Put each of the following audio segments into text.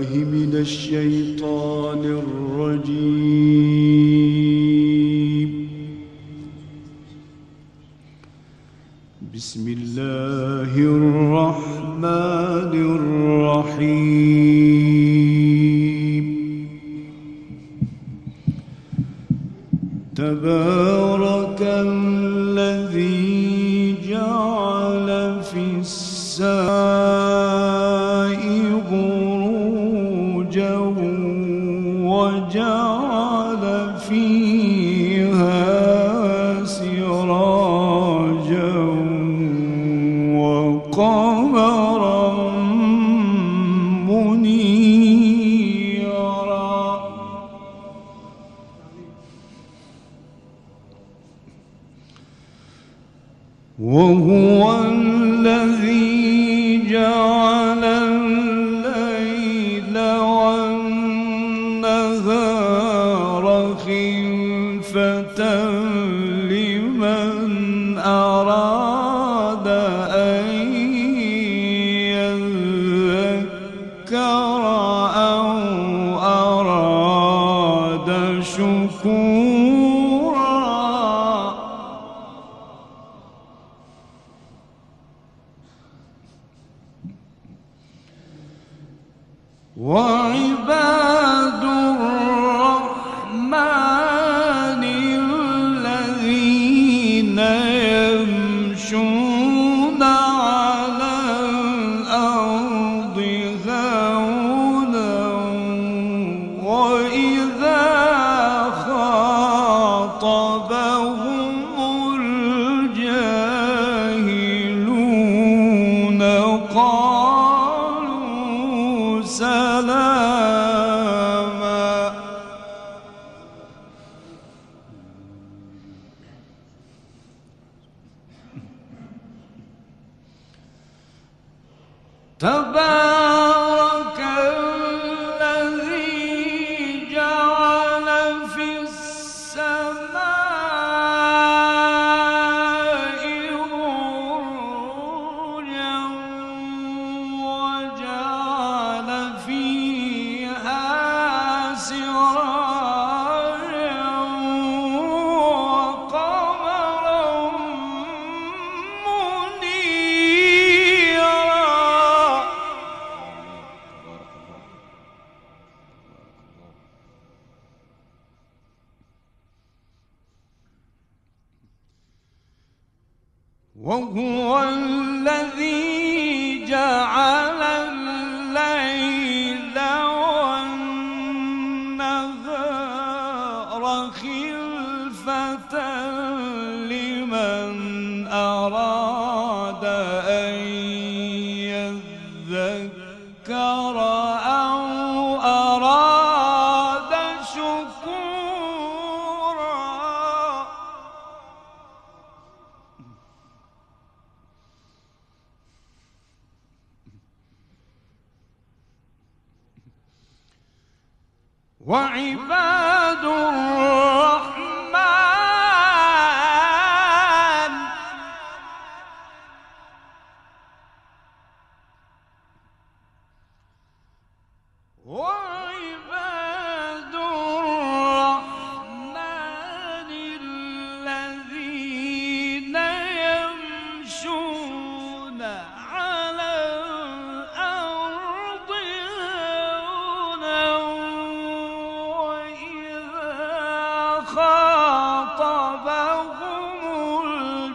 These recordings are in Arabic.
من الشيطان الرجيم. بسم الله الرحمن الرحيم. تبارك الذي جعل في السماء بروجا وجعل فيها سراجا وقمرا منيرا. وهو الذي جعل الليل والنهار خلفة لمن أراد أن يذكر أو أراد شكورا. وعباد الرحمن الذين يمشون على الأرض هونا وإذا خاطبهم الجاهلون قالوا سلاما. تبارك الذي جعل في السماء بروجا وجعل فيها سراجا وقمرا منيرا. وهو الذي جعل الليل والنهار خلفة لمن أراد أن يذكر أو أراد شكورا. وعباد الرحمن الذين يمشون على الأرض هونا وإذا خاطبهم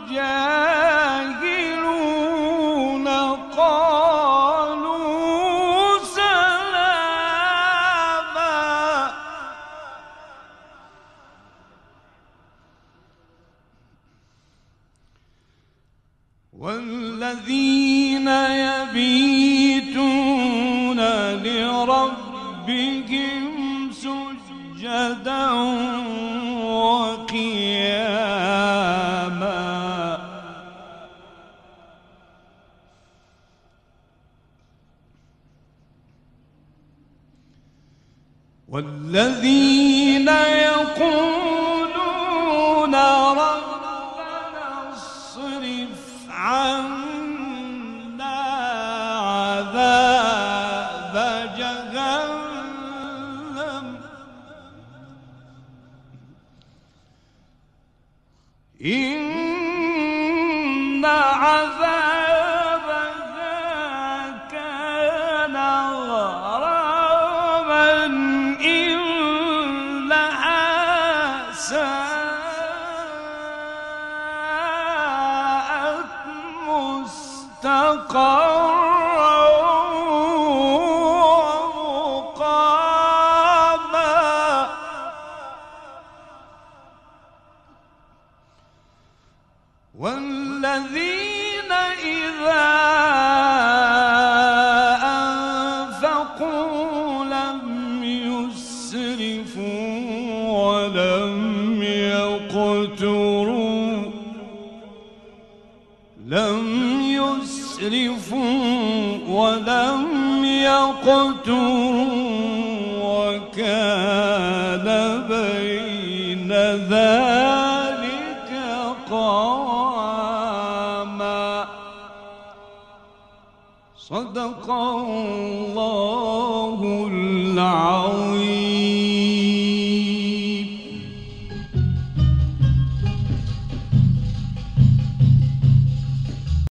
الجاهلون قالوا سلاما. والذين يبيتون لربهم سجدا وقياما. والذين يقولون ربنا اصرف عنا عذاب جهنم إن عذابها كان غراما إنها ساءت مستقرا ومقاما والذين إذا أنفقوا لم يسرفوا ولم يقتروا وكان بين ذلك قواما. صدق الله العظيم.